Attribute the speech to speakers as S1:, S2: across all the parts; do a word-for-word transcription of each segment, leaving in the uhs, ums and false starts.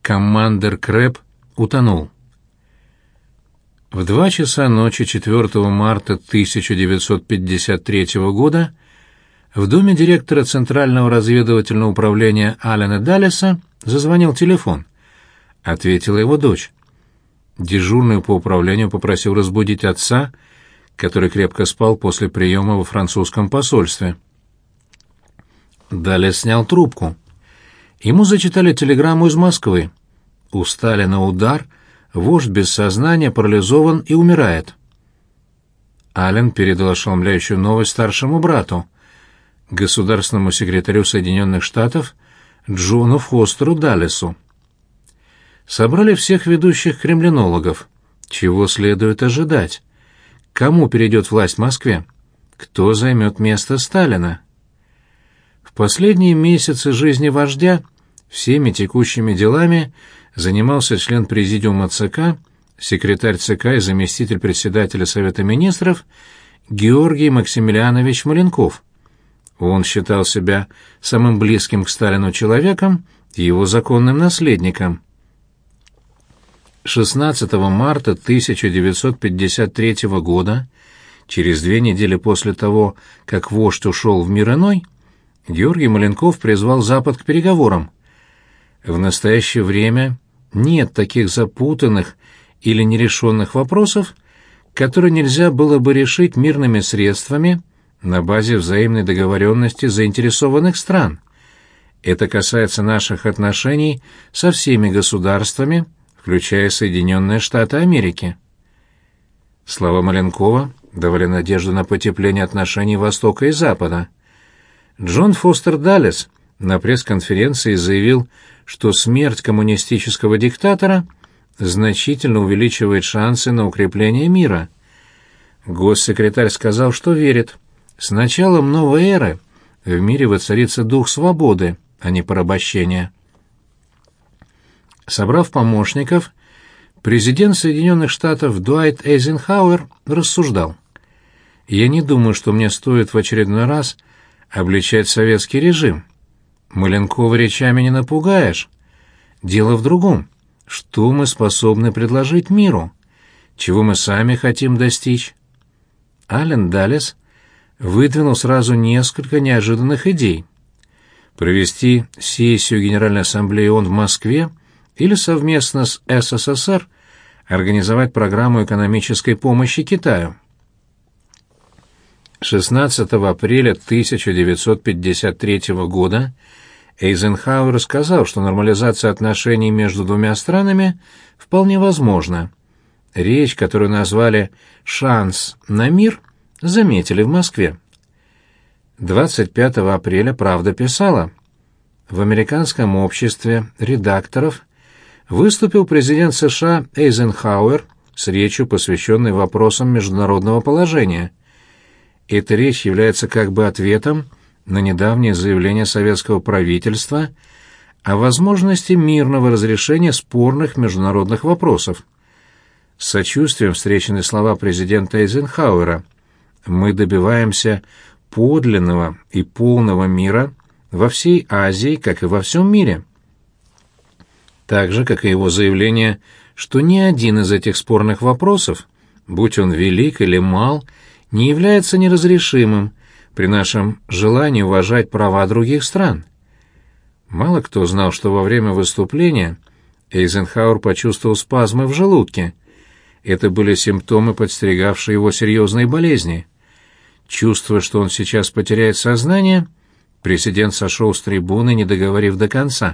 S1: Командер Крэб утонул. В два часа ночи четвёртого марта тысяча девятьсот пятьдесят третьего года в доме директора Центрального разведывательного управления Аллена Даллеса зазвонил телефон. Ответила его дочь. Дежурный по управлению попросил разбудить отца, который крепко спал после приема во французском посольстве. Даллес снял трубку. Ему зачитали телеграмму из Москвы. У Сталина удар, вождь без сознания, парализован и умирает. Аллен передал ошеломляющую новость старшему брату, государственному секретарю Соединенных Штатов Джону Фостеру Даллесу. Собрали всех ведущих кремлинологов. Чего следует ожидать? Кому перейдет власть в Москве? Кто займет место Сталина? В последние месяцы жизни вождя всеми текущими делами занимался член президиума ЦК, секретарь ЦК и заместитель председателя Совета министров Георгий Максимилианович Маленков. Он считал себя самым близким к Сталину человеком и его законным наследником. шестнадцатого марта тысяча девятьсот пятьдесят третьего года, через две недели после того, как вождь ушел в мир иной, Георгий Маленков призвал Запад к переговорам. В настоящее время нет таких запутанных или нерешенных вопросов, которые нельзя было бы решить мирными средствами на базе взаимной договоренности заинтересованных стран. Это касается наших отношений со всеми государствами, включая Соединенные Штаты Америки. Слова Маленкова давали надежду на потепление отношений Востока и Запада. Джон Фостер Даллес на пресс-конференции заявил, что смерть коммунистического диктатора значительно увеличивает шансы на укрепление мира. Госсекретарь сказал, что верит. С началом новой эры в мире воцарится дух свободы, а не порабощения. Собрав помощников, президент Соединенных Штатов Дуайт Эйзенхауэр рассуждал: «Я не думаю, что мне стоит в очередной раз обличать советский режим. Маленкова речами не напугаешь. Дело в другом. Что мы способны предложить миру? Чего мы сами хотим достичь?» Аллен Даллес выдвинул сразу несколько неожиданных идей. Провести сессию Генеральной Ассамблеи ООН в Москве или совместно с СССР организовать программу экономической помощи Китаю. шестнадцатого апреля тысяча девятьсот пятьдесят третьего года Эйзенхауэр сказал, что нормализация отношений между двумя странами вполне возможна. Речь, которую назвали «Шанс на мир», заметили в Москве. двадцать пятого апреля «Правда» писала: в американском обществе редакторов выступил президент США Эйзенхауэр с речью, посвященной вопросам международного положения. Эта речь является как бы ответом на недавнее заявление советского правительства о возможности мирного разрешения спорных международных вопросов. С сочувствием встречены слова президента Эйзенхауэра: «Мы добиваемся подлинного и полного мира во всей Азии, как и во всем мире». Так же, как и его заявление, что ни один из этих спорных вопросов, будь он велик или мал, не является неразрешимым при нашем желании уважать права других стран. Мало кто знал, что во время выступления Эйзенхауэр почувствовал спазмы в желудке. Это были симптомы, подстерегавшие его серьезной болезни. Чувствуя, что он сейчас потеряет сознание, президент сошел с трибуны, не договорив до конца.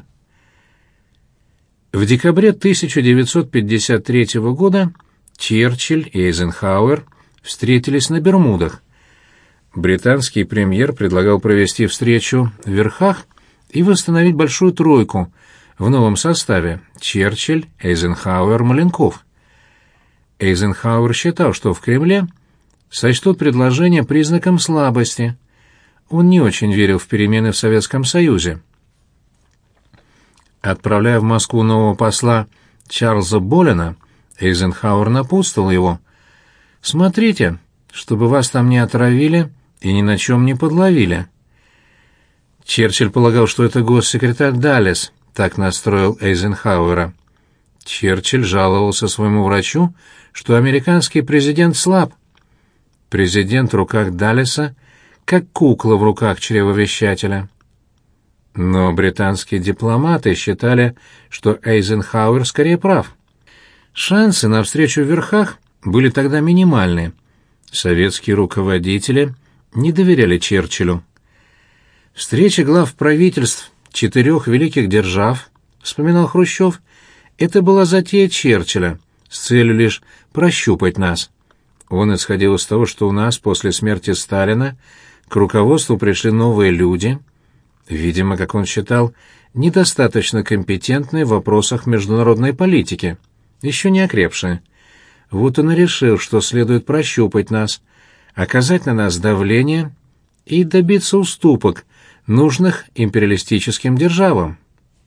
S1: В декабре тысяча девятьсот пятьдесят третьего года Черчилль и Эйзенхауэр встретились на Бермудах. Британский премьер предлагал провести встречу в Верхах и восстановить большую тройку в новом составе: Черчилль, Эйзенхауэр, Маленков. Эйзенхауэр считал, что в Кремле сочтут предложение признаком слабости. Он не очень верил в перемены в Советском Союзе. Отправляя в Москву нового посла Чарльза Боллина, Эйзенхауэр напутствовал его: «Смотрите, чтобы вас там не отравили и ни на чем не подловили». Черчилль полагал, что это госсекретарь Даллес так настроил Эйзенхауэра. Черчилль жаловался своему врачу, что американский президент слаб. Президент в руках Даллеса, как кукла в руках чревовещателя. Но британские дипломаты считали, что Эйзенхауэр скорее прав. Шансы на встречу в верхах были тогда минимальны. Советские руководители не доверяли Черчиллю. Встреча глав правительств четырех великих держав, вспоминал Хрущев, это была затея Черчилля с целью лишь прощупать нас. Он исходил из того, что у нас после смерти Сталина к руководству пришли новые люди, видимо, как он считал, недостаточно компетентные в вопросах международной политики, еще не окрепшие. Вот он и решил, что следует прощупать нас, оказать на нас давление и добиться уступок, нужных империалистическим державам.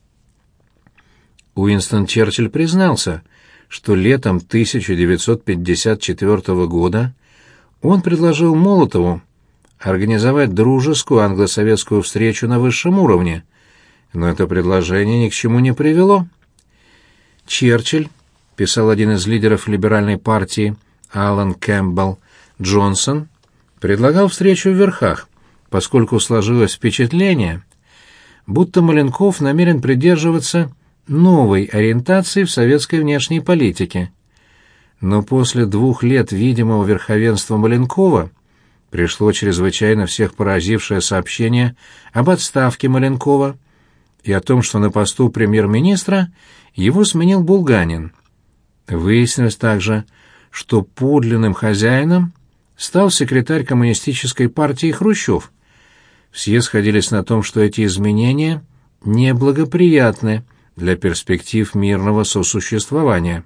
S1: Уинстон Черчилль признался, что летом тысяча девятьсот пятьдесят четвёртого года он предложил Молотову организовать дружескую англо-советскую встречу на высшем уровне, но это предложение ни к чему не привело. Черчилль, писал один из лидеров либеральной партии Алан Кэмпбелл Джонсон, предлагал встречу в верхах, поскольку сложилось впечатление, будто Маленков намерен придерживаться новой ориентации в советской внешней политике. Но после двух лет видимого верховенства Маленкова пришло чрезвычайно всех поразившее сообщение об отставке Маленкова и о том, что на посту премьер-министра его сменил Булганин. Выяснилось также, что подлинным хозяином стал секретарь коммунистической партии Хрущев. Все сходились на том, что эти изменения неблагоприятны для перспектив мирного сосуществования.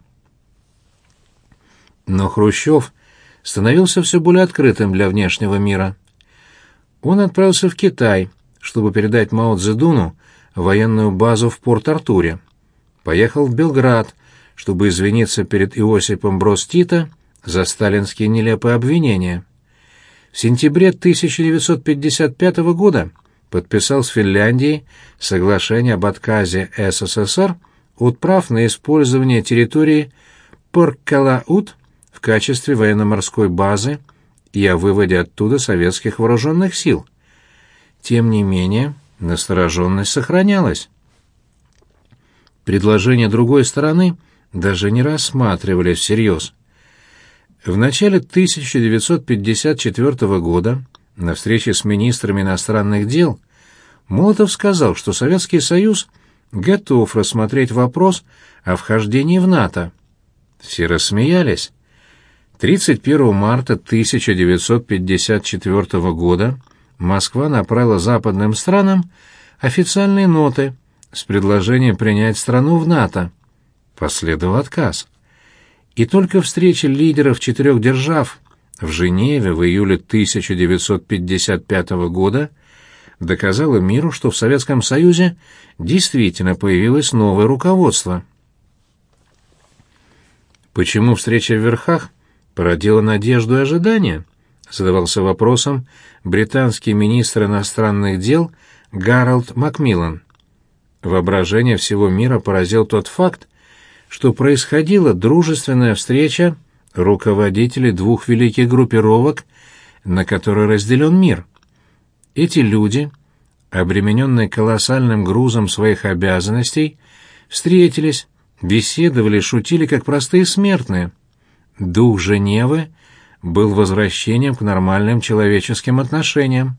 S1: Но Хрущев становился все более открытым для внешнего мира. Он отправился в Китай, чтобы передать Мао Цзэдуну военную базу в Порт-Артуре. Поехал в Белград, чтобы извиниться перед Иосипом Броз Тито за сталинские нелепые обвинения. В сентябре тысяча девятьсот пятьдесят пятого года подписал с Финляндией соглашение об отказе СССР от прав на использование территории Порт-Калаут в качестве военно-морской базы и о выводе оттуда советских вооруженных сил. Тем не менее, настороженность сохранялась. Предложения другой стороны даже не рассматривались всерьез. В начале тысяча девятьсот пятьдесят четвёртого года на встрече с министрами иностранных дел Молотов сказал, что Советский Союз готов рассмотреть вопрос о вхождении в НАТО. Все рассмеялись. тридцать первого марта тысяча девятьсот пятьдесят четвёртого года Москва направила западным странам официальные ноты с предложением принять страну в НАТО. Последовал отказ. И только встреча лидеров четырех держав в Женеве в июле тысяча девятьсот пятьдесят пятого года доказала миру, что в Советском Союзе действительно появилось новое руководство. Почему встреча в верхах породила надежду и ожидания? Задавался вопросом британский министр иностранных дел Гарольд Макмиллан. Воображение всего мира поразил тот факт, что происходила дружественная встреча руководителей двух великих группировок, на которые разделен мир. Эти люди, обремененные колоссальным грузом своих обязанностей, встретились, беседовали, шутили, как простые смертные. Дух Женевы был возвращением к нормальным человеческим отношениям.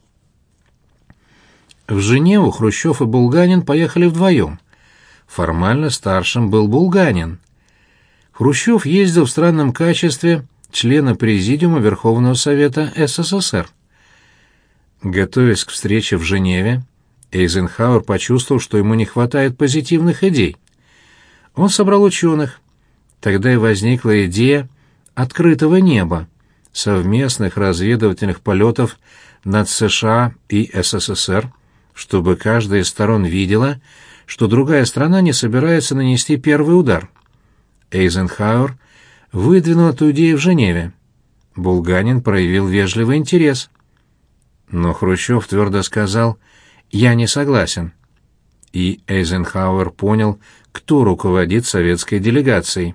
S1: В Женеву Хрущев и Булганин поехали вдвоем. Формально старшим был Булганин. Хрущев ездил в странном качестве члена Президиума Верховного Совета СССР. Готовясь к встрече в Женеве, Эйзенхауэр почувствовал, что ему не хватает позитивных идей. Он собрал ученых. Тогда и возникла идея открытого неба, совместных разведывательных полетов над США и СССР, чтобы каждая из сторон видела, что другая страна не собирается нанести первый удар. Эйзенхауэр выдвинул эту идею в Женеве. Булганин проявил вежливый интерес. Но Хрущев твердо сказал: «Я не согласен». и Эйзенхауэр понял, кто руководит советской делегацией.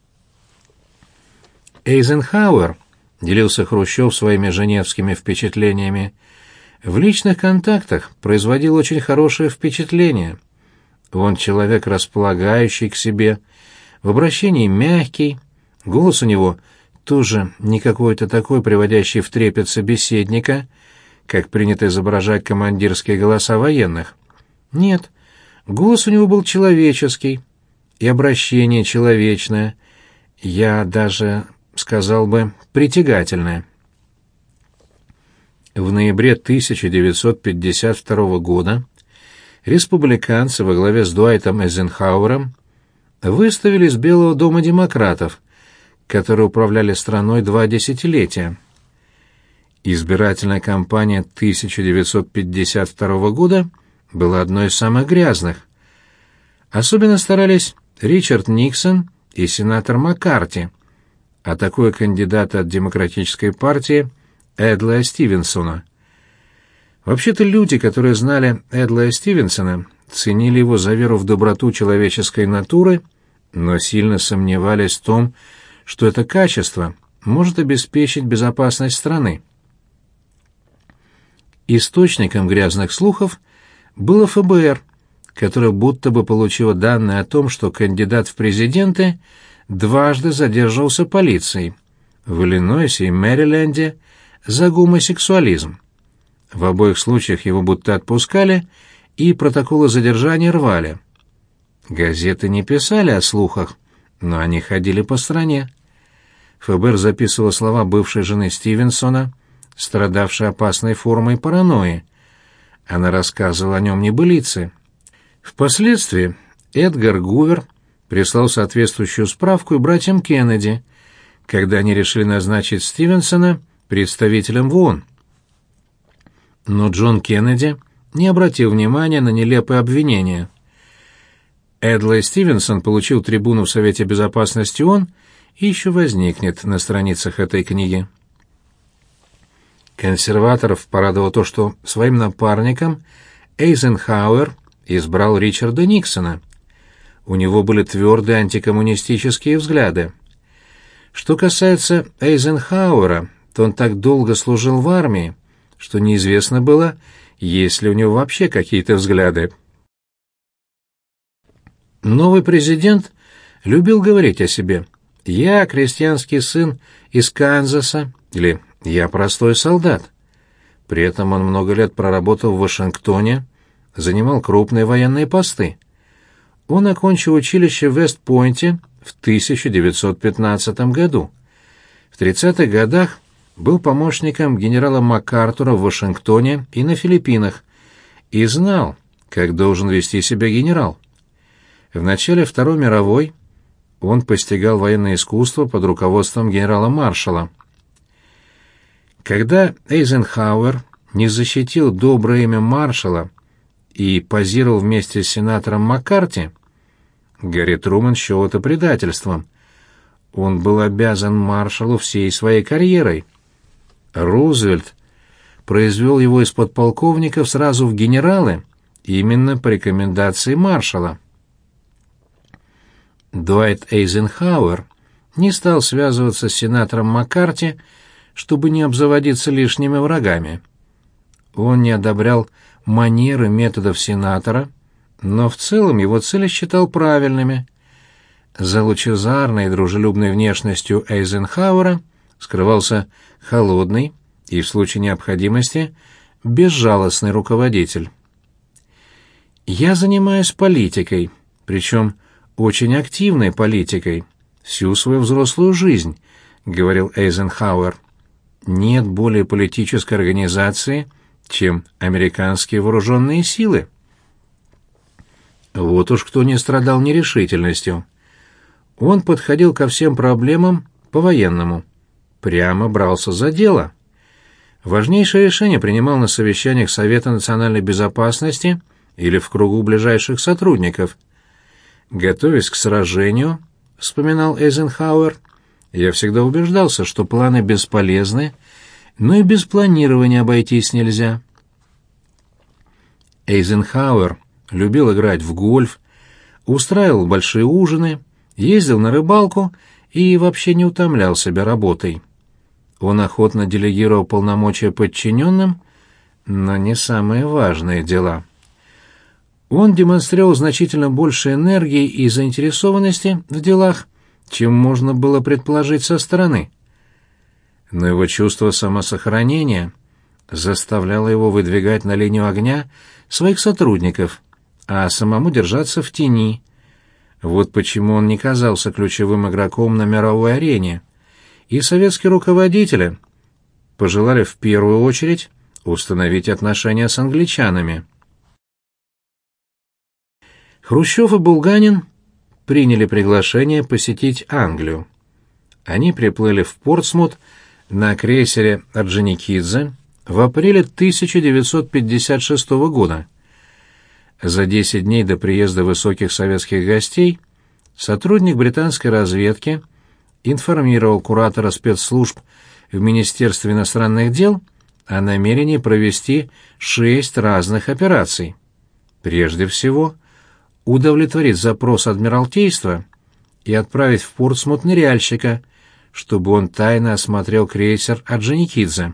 S1: Эйзенхауэр, делился Хрущев своими женевскими впечатлениями, в личных контактах производил очень хорошее впечатление. Он человек, располагающий к себе, в обращении мягкий, голос у него тоже не какой-то такой, приводящий в трепет собеседника, как принято изображать командирские голоса военных. Нет, голос у него был человеческий, и обращение человечное, я даже сказал бы, притягательное. В ноябре тысяча девятьсот пятьдесят второго года республиканцы во главе с Дуайтом Эйзенхауэром выставили из Белого дома демократов, которые управляли страной два десятилетия. Избирательная кампания тысяча девятьсот пятьдесят второго года была одной из самых грязных. Особенно старались Ричард Никсон и сенатор Маккарти, атакуя кандидата от Демократической партии Эдлая Стивенсона. Вообще-то люди, которые знали Эдлая Стивенсона, ценили его за веру в доброту человеческой натуры, но сильно сомневались в том, что это качество может обеспечить безопасность страны. Источником грязных слухов было эф бэ эр, которое будто бы получило данные о том, что кандидат в президенты дважды задерживался полицией в Иллинойсе и Мэриленде за гомосексуализм. В обоих случаях его будто отпускали и протоколы задержания рвали. Газеты не писали о слухах, но они ходили по стране. эф бэ эр записывало слова бывшей жены Стивенсона, страдавшей опасной формой паранойи. Она рассказывала о нем небылицы. Впоследствии Эдгар Гувер прислал соответствующую справку и братьям Кеннеди, когда они решили назначить Стивенсона представителем в ООН. Но Джон Кеннеди не обратил внимания на нелепые обвинения. Эдлай Стивенсон получил трибуну в Совете Безопасности ООН и еще возникнет на страницах этой книги. Консерваторов порадовало то, что своим напарником Эйзенхауэр избрал Ричарда Никсона. У него были твердые антикоммунистические взгляды. Что касается Эйзенхауэра, то он так долго служил в армии, что неизвестно было, есть ли у него вообще какие-то взгляды. Новый президент любил говорить о себе: «Я крестьянский сын из Канзаса» или «Я простой солдат». При этом он много лет проработал в Вашингтоне, занимал крупные военные посты. Он окончил училище в Вест-Пойнте в тысяча девятьсот пятнадцатом году. В тридцатых годах был помощником генерала МакАртура в Вашингтоне и на Филиппинах и знал, как должен вести себя генерал. В начале Второй мировой он постигал военное искусство под руководством генерала Маршалла. Когда Эйзенхауэр не защитил доброе имя Маршалла и позировал вместе с сенатором Маккарти, Гарри Трумэн счел это предательством. Он был обязан Маршаллу всей своей карьерой. Рузвельт произвел его из подполковников сразу в генералы именно по рекомендации Маршалла. Дуайт Эйзенхауэр не стал связываться с сенатором Маккарти, чтобы не обзаводиться лишними врагами. Он не одобрял манеры методов сенатора, но в целом его цели считал правильными. За лучезарной и дружелюбной внешностью Эйзенхауэра скрывался холодный и, в случае необходимости, безжалостный руководитель. «Я занимаюсь политикой, причем очень активной политикой, всю свою взрослую жизнь», — говорил Эйзенхауэр. «Нет более политической организации, чем американские вооруженные силы». Вот уж кто не страдал нерешительностью. Он подходил ко всем проблемам по-военному, прямо брался за дело. Важнейшие решения принимал на совещаниях Совета национальной безопасности или в кругу ближайших сотрудников. «Готовясь к сражению», — вспоминал Эйзенхауэр, — «я всегда убеждался, что планы бесполезны, но и без планирования обойтись нельзя». Эйзенхауэр любил играть в гольф, устраивал большие ужины, ездил на рыбалку и вообще не утомлял себя работой. Он охотно делегировал полномочия подчиненным, но не самые важные дела. Он демонстрировал значительно больше энергии и заинтересованности в делах, чем можно было предположить со стороны. Но его чувство самосохранения заставляло его выдвигать на линию огня своих сотрудников, а самому держаться в тени. Вот почему он не казался ключевым игроком на мировой арене, и советские руководители пожелали в первую очередь установить отношения с англичанами. Хрущев и Булганин приняли приглашение посетить Англию. Они приплыли в Портсмут на крейсере Орджоникидзе в апреле тысяча девятьсот пятьдесят шестого года. За десять дней до приезда высоких советских гостей сотрудник британской разведки информировал куратора спецслужб в Министерстве иностранных дел о намерении провести шесть разных операций. Прежде всего, удовлетворить запрос Адмиралтейства и отправить в Портсмут ныряльщика, чтобы он тайно осмотрел крейсер Орджоникидзе.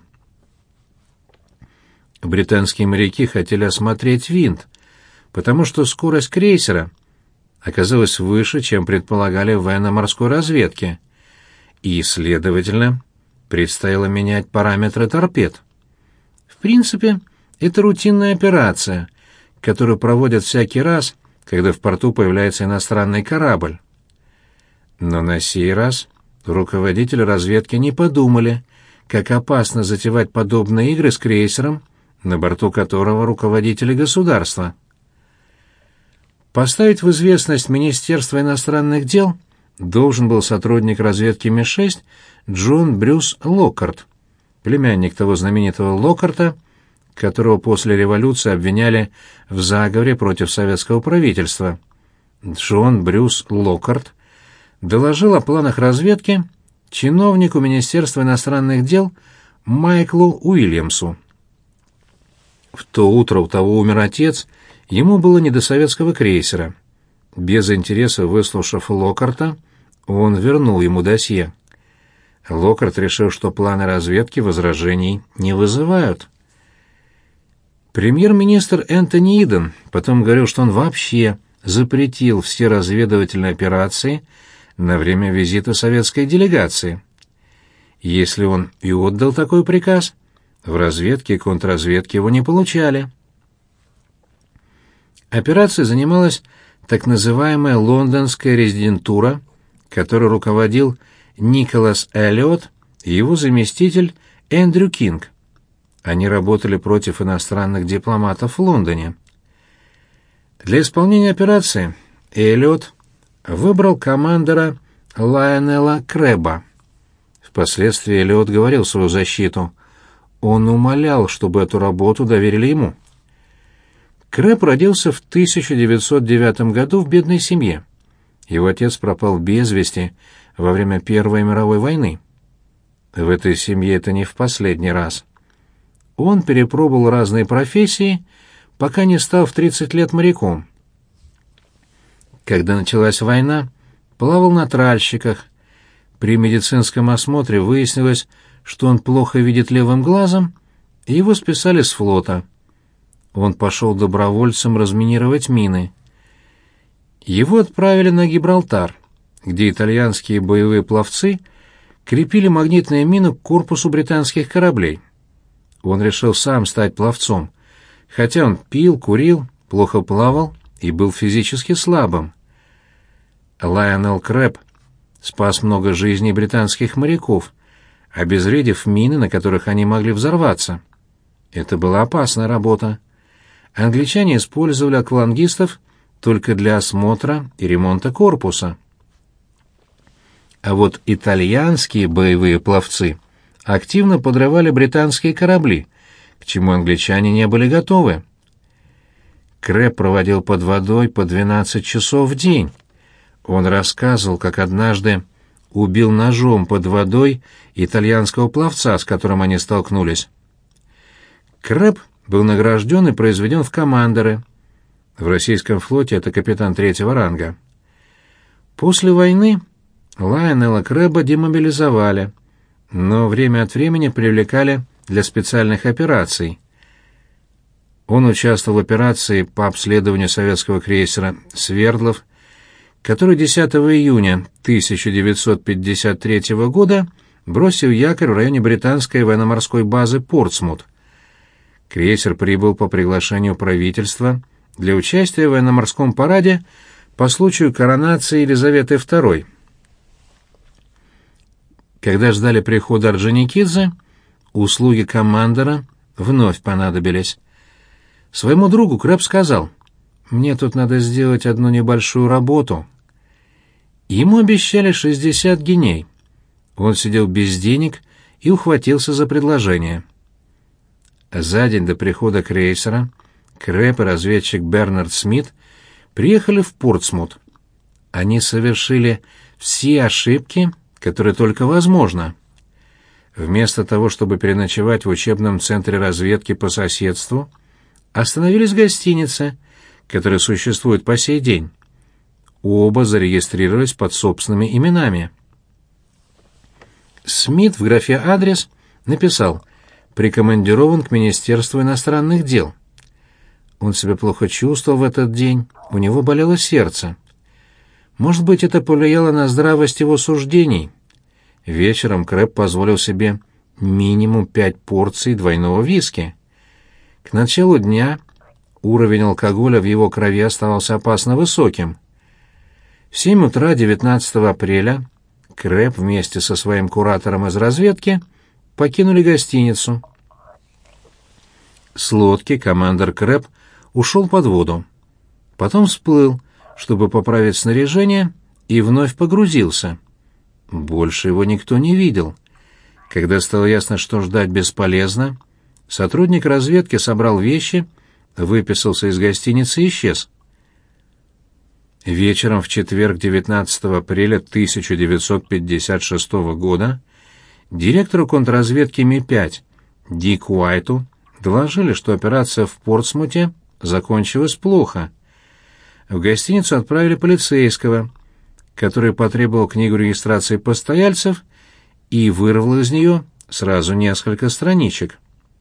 S1: Британские моряки хотели осмотреть винт, потому что скорость крейсера оказалась выше, чем предполагали в военно-морской разведке, и, следовательно, предстояло менять параметры торпед. В принципе, это рутинная операция, которую проводят всякий раз, когда в порту появляется иностранный корабль. Но на сей раз руководители разведки не подумали, как опасно затевать подобные игры с крейсером, на борту которого руководители государства. Поставить в известность Министерство иностранных дел должен был сотрудник разведки Ми шесть Джон Брюс Локкарт, племянник того знаменитого Локкарта, которого после революции обвиняли в заговоре против советского правительства. Джон Брюс Локкарт доложил о планах разведки чиновнику Министерства иностранных дел Майклу Уильямсу. В то утро у того умер отец, ему было не до советского крейсера. Без интереса выслушав Локкарта, он вернул ему досье. Локкарт решил, что планы разведки возражений не вызывают. Премьер-министр Энтони Иден потом говорил, что он вообще запретил все разведывательные операции на время визита советской делегации. Если он и отдал такой приказ, в разведке и контрразведке его не получали. Операцией занималась так называемая лондонская резидентура, которой руководил Николас Эллиот и его заместитель Эндрю Кинг. Они работали против иностранных дипломатов в Лондоне. Для исполнения операции Эллиот выбрал командора Лайонела Крэба. Впоследствии Эллиот говорил в свою защиту. Он умолял, чтобы эту работу доверили ему. Крэб родился в тысяча девятьсот девятом году в бедной семье. Его отец пропал без вести во время Первой мировой войны. В этой семье это не в последний раз. Он перепробовал разные профессии, пока не стал в тридцать лет моряком. Когда началась война, плавал на тральщиках. При медицинском осмотре выяснилось, что он плохо видит левым глазом, и его списали с флота. Он пошел добровольцем разминировать мины. Его отправили на Гибралтар, где итальянские боевые пловцы крепили магнитные мины к корпусу британских кораблей. Он решил сам стать пловцом, хотя он пил, курил, плохо плавал и был физически слабым. Лайонел Крэб спас много жизней британских моряков, обезвредив мины, на которых они могли взорваться. Это была опасная работа. Англичане использовали аквалангистов только для осмотра и ремонта корпуса. А вот итальянские боевые пловцы активно подрывали британские корабли, к чему англичане не были готовы. Крэб проводил под водой по двенадцать часов в день. Он рассказывал, как однажды убил ножом под водой итальянского пловца, с которым они столкнулись. Крэб был награжден и произведен в командоры. В российском флоте это капитан третьего ранга. После войны Лайонела Крэбба демобилизовали, но время от времени привлекали для специальных операций. Он участвовал в операции по обследованию советского крейсера «Свердлов», который десятого июня тысяча девятьсот пятьдесят третьего года бросил якорь в районе британской военно-морской базы Портсмут. Крейсер прибыл по приглашению правительства для участия в военно-морском параде по случаю коронации Елизаветы второй. Когда ждали прихода Орджоникидзе, услуги командора вновь понадобились. Своему другу Крэбб сказал: «Мне тут надо сделать одну небольшую работу». Ему обещали шестьдесят гиней. Он сидел без денег и ухватился за предложение. За день до прихода крейсера Крэбб и разведчик Бернард Смит приехали в Портсмут. Они совершили все ошибки, которые только возможно. Вместо того, чтобы переночевать в учебном центре разведки по соседству, остановились в гостинице, которая существует по сей день. Оба зарегистрировались под собственными именами. Смит в графе «Адрес» написал «Прикомандирован к Министерству иностранных дел». Он себя плохо чувствовал в этот день, у него болело сердце. Может быть, это повлияло на здравость его суждений. Вечером Крэбб позволил себе минимум пять порций двойного виски. К началу дня уровень алкоголя в его крови оставался опасно высоким. В семь утра девятнадцатого апреля Крэбб вместе со своим куратором из разведки покинули гостиницу. С лодки командор Крэбб ушел под воду. Потом всплыл, чтобы поправить снаряжение, и вновь погрузился. Больше его никто не видел. Когда стало ясно, что ждать бесполезно, сотрудник разведки собрал вещи, выписался из гостиницы и исчез. Вечером в четверг девятнадцатого апреля тысяча девятьсот пятьдесят шестого года директору контрразведки Ми пять Дик Уайту доложили, что операция в Портсмуте закончилась плохо. В гостиницу отправили полицейского, который потребовал книгу регистрации постояльцев и вырвал из нее сразу несколько страничек.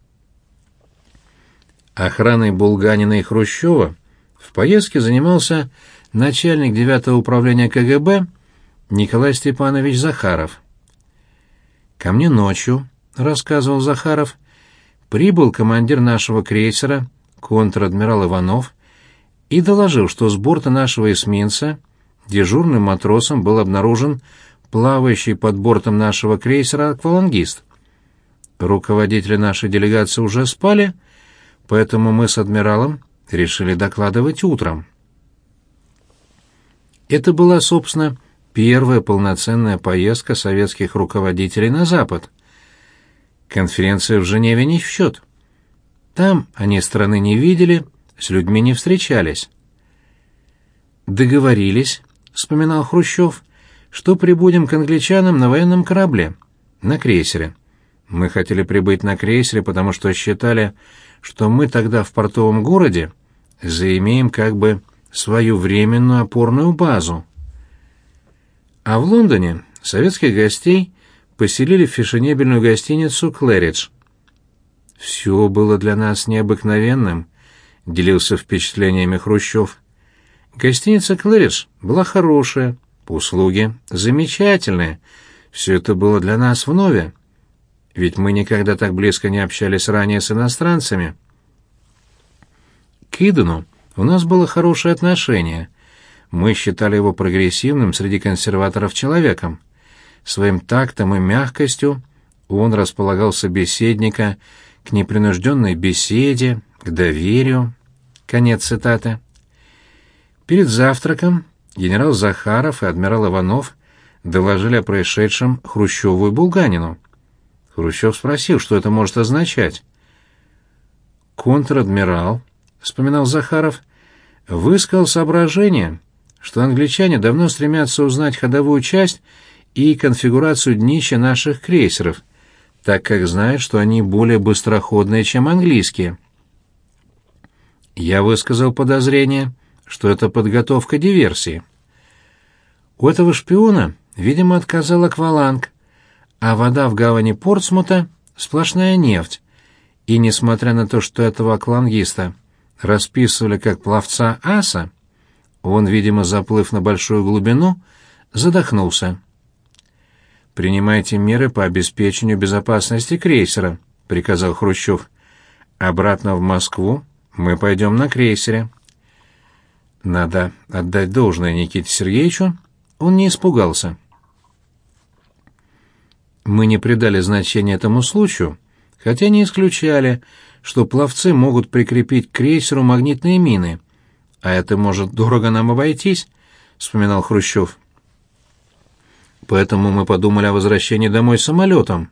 S1: Охраной Булганина и Хрущева в поездке занимался начальник девятого управления ка гэ бэ Николай Степанович Захаров. «Ко мне ночью, — рассказывал Захаров, — прибыл командир нашего крейсера, контр-адмирал Иванов, и доложил, что с борта нашего эсминца дежурным матросом был обнаружен плавающий под бортом нашего крейсера аквалангист. Руководители нашей делегации уже спали, поэтому мы с адмиралом решили докладывать утром». Это была, собственно, первая полноценная поездка советских руководителей на Запад. Конференция в Женеве не в счет. Там они страны не видели, с людьми не встречались. «Договорились, — вспоминал Хрущев, — что прибудем к англичанам на военном корабле, на крейсере. Мы хотели прибыть на крейсере, потому что считали, что мы тогда в портовом городе заимеем как бы свою временную опорную базу. А в Лондоне советских гостей поселили в фешенебельную гостиницу «Клэридж». «Все было для нас необыкновенным», — делился впечатлениями Хрущев. «Гостиница «Клэридж» была хорошая, услуги замечательные, все это было для нас вновь. Ведь мы никогда так близко не общались ранее с иностранцами. К Идену у нас было хорошее отношение. Мы считали его прогрессивным среди консерваторов человеком. Своим тактом и мягкостью он располагал собеседника к непринужденной беседе, к доверию». Конец цитаты. Перед завтраком генерал Захаров и адмирал Иванов доложили о происшедшем Хрущеву и Булганину. Хрущев спросил, что это может означать. «Контр-адмирал, — вспоминал Захаров, — высказал соображение, что англичане давно стремятся узнать ходовую часть и конфигурацию днища наших крейсеров, так как знают, что они более быстроходные, чем английские. Я высказал подозрение, что это подготовка диверсии. У этого шпиона, видимо, отказал акваланг, а вода в гавани Портсмута — сплошная нефть, и, несмотря на то, что этого аквалангиста расписывали как пловца аса, он, видимо, заплыв на большую глубину, задохнулся. «Принимайте меры по обеспечению безопасности крейсера», — приказал Хрущев. «Обратно в Москву мы пойдем на крейсере». Надо отдать должное Никите Сергеевичу, он не испугался. Мы не придали значения этому случаю, хотя не исключали, что пловцы могут прикрепить к крейсеру магнитные мины, а это может дорого нам обойтись, — вспоминал Хрущев. Поэтому мы подумали о возвращении домой самолетом.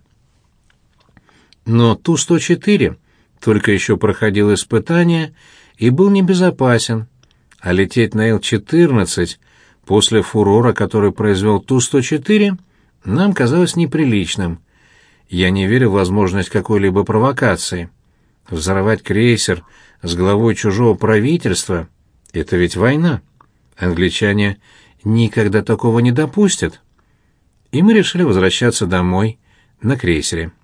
S1: Но Ту сто четыре только еще проходил испытания и был небезопасен, а лететь на Ил четырнадцать после фурора, который произвел Ту сто четыре, нам казалось неприличным. Я не верил в возможность какой-либо провокации. Взорвать крейсер с главой чужого правительства — это ведь война. Англичане никогда такого не допустят. И мы решили возвращаться домой на крейсере.